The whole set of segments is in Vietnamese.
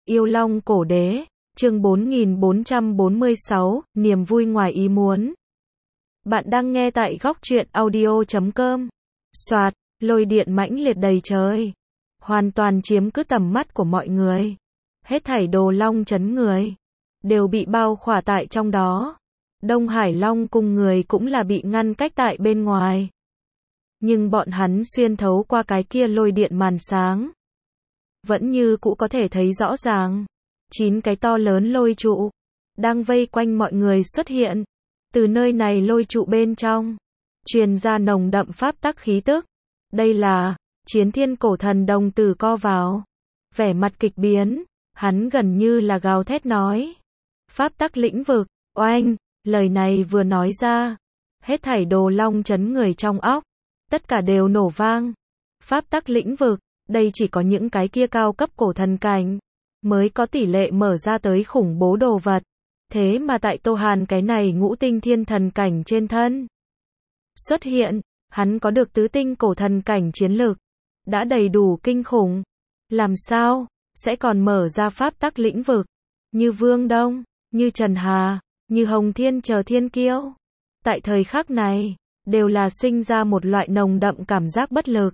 Yêu Long Cổ Đế, chương 4446, niềm vui ngoài ý muốn. Bạn đang nghe tại góc truyện audio.com. Soạt, lôi điện mãnh liệt đầy trời, hoàn toàn chiếm cứ tầm mắt của mọi người. Hết thảy đồ long chấn người đều bị bao khỏa tại trong đó. Đông Hải Long cung người cũng là bị ngăn cách tại bên ngoài. Nhưng bọn hắn xuyên thấu qua cái kia lôi điện màn sáng, vẫn như cũ có thể thấy rõ ràng. 9 cái to lớn lôi trụ đang vây quanh mọi người xuất hiện. Từ nơi này lôi trụ bên trong truyền ra nồng đậm pháp tắc khí tức. Đây là Chiến Thiên Cổ Thần đồng tử co vào, vẻ mặt kịch biến, hắn gần như là gào thét nói: pháp tắc lĩnh vực. Oanh, lời này vừa nói ra, hết thảy đồ long chấn người trong óc, tất cả đều nổ vang. Pháp tắc lĩnh vực, đây chỉ có những cái kia cao cấp cổ thần cảnh mới có tỷ lệ mở ra tới khủng bố đồ vật. Thế mà tại Tô Hàn cái này ngũ tinh thiên thần cảnh trên thân xuất hiện, hắn có được tứ tinh cổ thần cảnh chiến lực, đã đầy đủ kinh khủng. Làm sao sẽ còn mở ra pháp tắc lĩnh vực? Như Vương Đông, như Trần Hà, như Hồng Thiên chờ thiên kiêu, tại thời khắc này đều là sinh ra một loại nồng đậm cảm giác bất lực.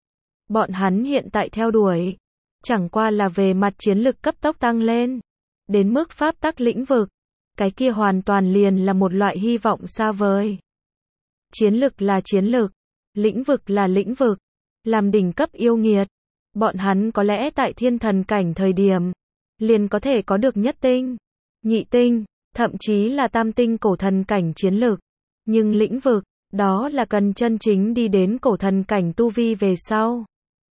Bọn hắn hiện tại theo đuổi chẳng qua là về mặt chiến lực cấp tốc tăng lên đến mức pháp tắc lĩnh vực, cái kia hoàn toàn liền là một loại hy vọng xa vời. Chiến lực là chiến lực, lĩnh vực là lĩnh vực, làm đỉnh cấp yêu nghiệt, bọn hắn có lẽ tại thiên thần cảnh thời điểm liền có thể có được nhất tinh, nhị tinh, thậm chí là tam tinh cổ thần cảnh chiến lực. Nhưng lĩnh vực, đó là cần chân chính đi đến cổ thần cảnh tu vi về sau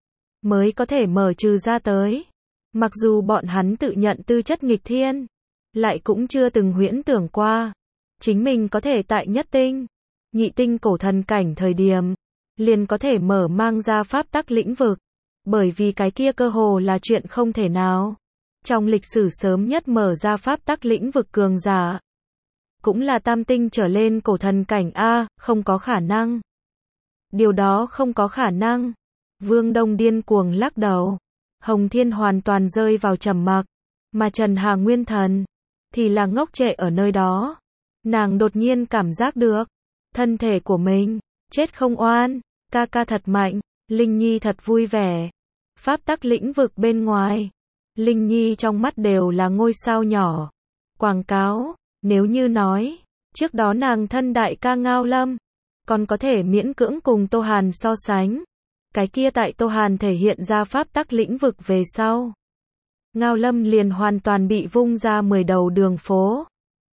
mới có thể mở trừ ra tới. Mặc dù bọn hắn tự nhận tư chất nghịch thiên, lại cũng chưa từng huyễn tưởng qua chính mình có thể tại nhất tinh, nhị tinh cổ thần cảnh thời điểm liền có thể mở mang ra pháp tắc lĩnh vực, bởi vì cái kia cơ hồ là chuyện không thể nào. Trong lịch sử sớm nhất mở ra pháp tắc lĩnh vực cường giả cũng là tam tinh trở lên cổ thần cảnh a, không có khả năng. Điều đó không có khả năng. Vương Đông điên cuồng lắc đầu. Hồng Thiên hoàn toàn rơi vào trầm mặc, mà Trần Hà Nguyên Thần thì là ngốc trệ ở nơi đó. Nàng đột nhiên cảm giác được thân thể của mình chết không oan, ca ca thật mạnh, Linh Nhi thật vui vẻ. Pháp tắc lĩnh vực bên ngoài, Linh Nhi trong mắt đều là ngôi sao nhỏ. Quảng cáo, nếu như nói trước đó nàng thân đại ca Ngao Lâm còn có thể miễn cưỡng cùng Tô Hàn so sánh, cái kia tại Tô Hàn thể hiện ra pháp tắc lĩnh vực về sau, Ngao Lâm liền hoàn toàn bị vung ra 10 đầu đường phố.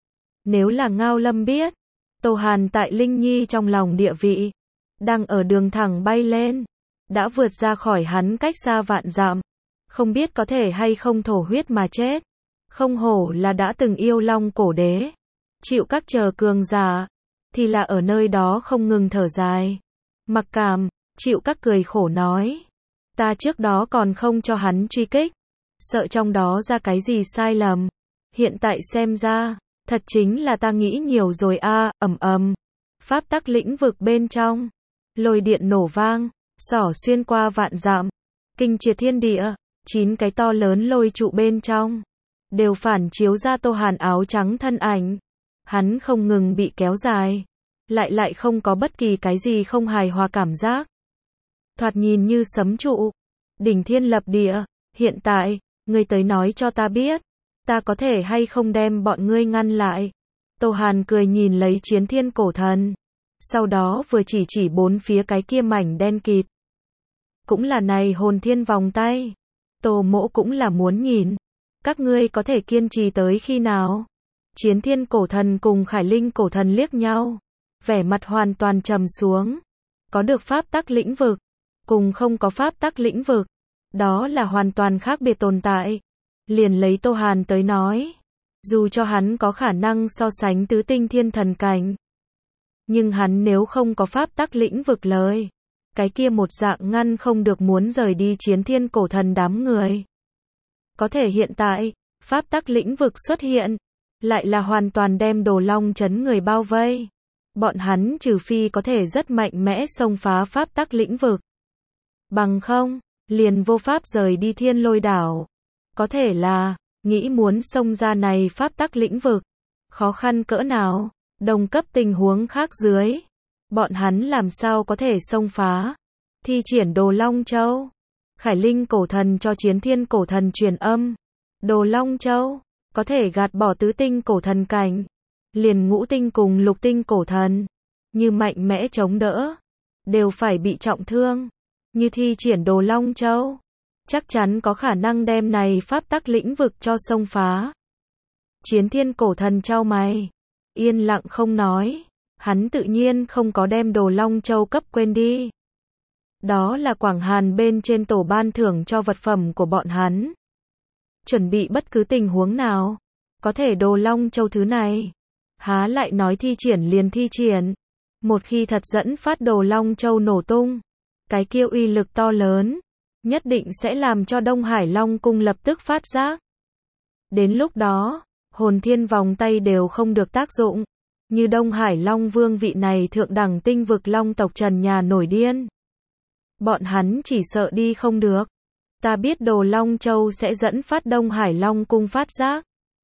Nếu là Ngao Lâm biết Tô Hàn tại Linh Nhi trong lòng địa vị đang ở đường thẳng bay lên, đã vượt ra khỏi hắn cách xa vạn dặm, không biết có thể hay không thổ huyết mà chết. Không hổ là đã từng yêu Long Cổ Đế, chịu các chờ cường giả thì là ở nơi đó không ngừng thở dài. Mặc Cảm, chịu các cười khổ nói: ta trước đó còn không cho hắn truy kích, sợ trong đó ra cái gì sai lầm. Hiện tại xem ra, thật chính là ta nghĩ nhiều rồi a. Ầm ầm. Pháp tắc lĩnh vực bên trong, lôi điện nổ vang, xỏ xuyên qua vạn dặm, kinh triệt thiên địa. 9 cái to lớn lôi trụ bên trong đều phản chiếu ra Tô Hàn áo trắng thân ảnh. Hắn không ngừng bị kéo dài, lại không có bất kỳ cái gì không hài hòa cảm giác. Thoạt nhìn như sấm trụ, đỉnh thiên lập địa. Hiện tại, ngươi tới nói cho ta biết, ta có thể hay không đem bọn ngươi ngăn lại. Tô Hàn cười nhìn lấy Chiến Thiên Cổ Thần, sau đó vừa chỉ bốn phía cái kia mảnh đen kịt. Cũng là này hồn thiên vòng tay. Tô Mỗ cũng là muốn nhìn, các ngươi có thể kiên trì tới khi nào? Chiến Thiên Cổ Thần cùng Khải Linh Cổ Thần liếc nhau, vẻ mặt hoàn toàn trầm xuống. Có được pháp tắc lĩnh vực, cùng không có pháp tắc lĩnh vực, đó là hoàn toàn khác biệt tồn tại. Liền lấy Tô Hàn tới nói, dù cho hắn có khả năng so sánh tứ tinh thiên thần cảnh, nhưng hắn nếu không có pháp tắc lĩnh vực lời, cái kia một dạng ngăn không được muốn rời đi Chiến Thiên Cổ Thần đám người. Có thể hiện tại, pháp tắc lĩnh vực xuất hiện, lại là hoàn toàn đem đồ long chấn người bao vây. Bọn hắn trừ phi có thể rất mạnh mẽ xông phá pháp tắc lĩnh vực, bằng không liền vô pháp rời đi Thiên Lôi đảo. Có thể là, nghĩ muốn xông ra này pháp tắc lĩnh vực. Khó khăn cỡ nào, đồng cấp tình huống khác dưới. Bọn hắn làm sao có thể xông phá. Thi triển Đồ Long Châu. Khải Linh cổ thần cho Chiến Thiên cổ thần truyền âm. Đồ Long Châu, có thể gạt bỏ tứ tinh cổ thần cảnh. Liền ngũ tinh cùng lục tinh cổ thần. Như mạnh mẽ chống đỡ. Đều phải bị trọng thương. Như thi triển Đồ Long Châu. Chắc chắn có khả năng đem này pháp tắc lĩnh vực cho xông phá. Chiến Thiên cổ thần chau mày. Yên lặng không nói. Hắn tự nhiên không có đem Đồ Long Châu cấp quên đi. Đó là Quảng Hàn bên trên tổ ban thưởng cho vật phẩm của bọn hắn. Chuẩn bị bất cứ tình huống nào. Có thể Đồ Long Châu thứ này. Há lại nói thi triển liền thi triển. Một khi thật dẫn phát Đồ Long Châu nổ tung. Cái kia uy lực to lớn. Nhất định sẽ làm cho Đông Hải Long Cung lập tức phát giác. Đến lúc đó, hồn thiên vòng tay đều không được tác dụng. Như Đông Hải Long Vương vị này thượng đẳng tinh vực Long tộc trần nhà nổi điên. Bọn hắn chỉ sợ đi không được. Ta biết Đồ Long Châu sẽ dẫn phát Đông Hải Long Cung phát giác.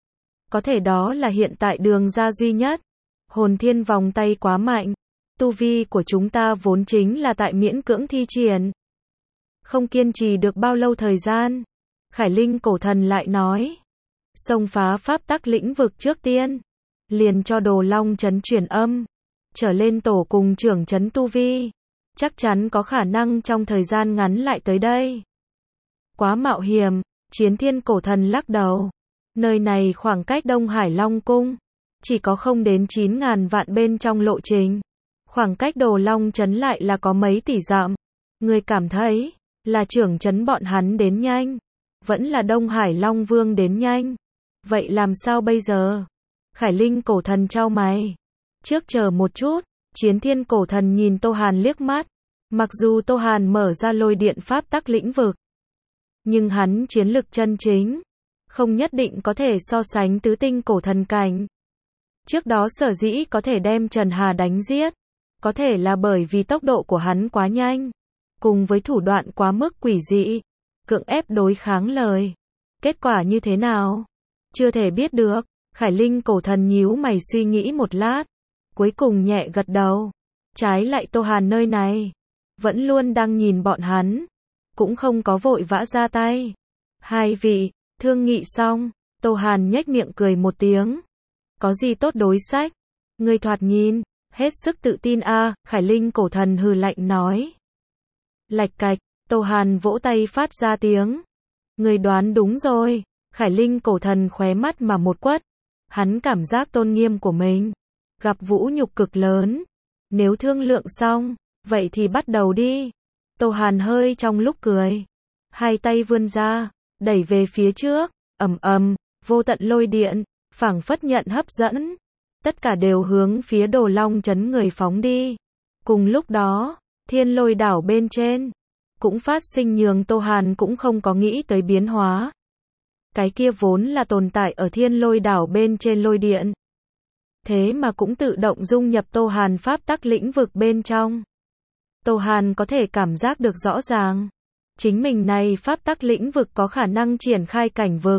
Có thể đó là hiện tại đường ra duy nhất. Hồn thiên vòng tay quá mạnh. Tu vi của chúng ta vốn chính là tại miễn cưỡng thi triển. Không kiên trì được bao lâu thời gian. Khải Linh cổ thần lại nói. Xông phá pháp tắc lĩnh vực trước tiên. Liền cho Đồ Long trấn truyền âm. Trở lên tổ cùng trưởng trấn tu vi. Chắc chắn có khả năng trong thời gian ngắn lại tới đây. Quá mạo hiểm. Chiến Thiên cổ thần lắc đầu. Nơi này khoảng cách Đông Hải Long Cung. Chỉ có không đến 9.000 vạn bên trong lộ trình. Khoảng cách Đồ Long trấn lại là có mấy tỷ dặm. Người cảm thấy là trưởng trấn bọn hắn đến nhanh. Vẫn là Đông Hải Long Vương đến nhanh. Vậy làm sao bây giờ? Khải Linh cổ thần chau mày. Trước chờ một chút. Chiến Thiên cổ thần nhìn Tô Hàn liếc mắt. Mặc dù Tô Hàn mở ra lôi điện pháp tắc lĩnh vực. Nhưng hắn chiến lực chân chính. Không nhất định có thể so sánh tứ tinh cổ thần cảnh. Trước đó sở dĩ có thể đem Trần Hà đánh giết. Có thể là bởi vì tốc độ của hắn quá nhanh. Cùng với thủ đoạn quá mức quỷ dị. Cưỡng ép đối kháng lời. Kết quả như thế nào? Chưa thể biết được. Khải Linh cổ thần nhíu mày suy nghĩ một lát. Cuối cùng nhẹ gật đầu. Trái lại Tô Hàn nơi này. Vẫn luôn đang nhìn bọn hắn. Cũng không có vội vã ra tay. Hai vị, thương nghị xong. Tô Hàn nhếch miệng cười một tiếng. Có gì tốt đối sách? Người thoạt nhìn. Hết sức tự tin a. Khải Linh cổ thần hừ lạnh nói. Lạch cạch. Tô Hàn vỗ tay phát ra tiếng. Người đoán đúng rồi. Khải Linh cổ thần khóe mắt mà một quất. Hắn cảm giác tôn nghiêm của mình. Gặp vũ nhục cực lớn. Nếu thương lượng xong. Vậy thì bắt đầu đi. Tô Hàn hơi trong lúc cười. Hai tay vươn ra. Đẩy về phía trước. Ầm ầm. Vô tận lôi điện. Phảng phất nhận hấp dẫn. Tất cả đều hướng phía Đồ Long trấn người phóng đi. Cùng lúc đó. Thiên lôi đảo bên trên. Cũng phát sinh nhường Tô Hàn cũng không có nghĩ tới biến hóa. Cái kia vốn là tồn tại ở thiên lôi đảo bên trên lôi điện. Thế mà cũng tự động dung nhập Tô Hàn pháp tắc lĩnh vực bên trong. Tô Hàn có thể cảm giác được rõ ràng. Chính mình này pháp tắc lĩnh vực có khả năng triển khai cảnh vực.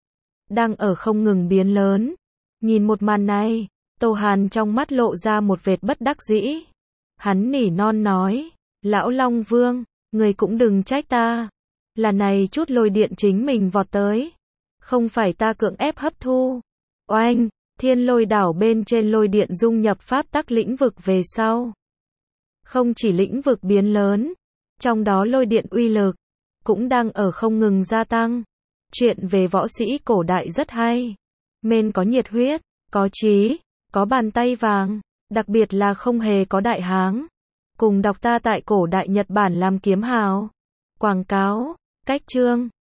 Đang ở không ngừng biến lớn. Nhìn một màn này, Tô Hàn trong mắt lộ ra một vệt bất đắc dĩ. Hắn nỉ non nói, Lão Long Vương, người cũng đừng trách ta. Là này chút lôi điện chính mình vọt tới. Không phải ta cưỡng ép hấp thu. Oanh, thiên lôi đảo bên trên lôi điện dung nhập pháp tắc lĩnh vực về sau. Không chỉ lĩnh vực biến lớn, trong đó lôi điện uy lực, cũng đang ở không ngừng gia tăng. Chuyện về võ sĩ cổ đại rất hay. Mên có nhiệt huyết, có chí, có bàn tay vàng, đặc biệt là không hề có đại háng. Cùng đọc ta tại cổ đại Nhật Bản làm kiếm hào. Quảng cáo, cách chương.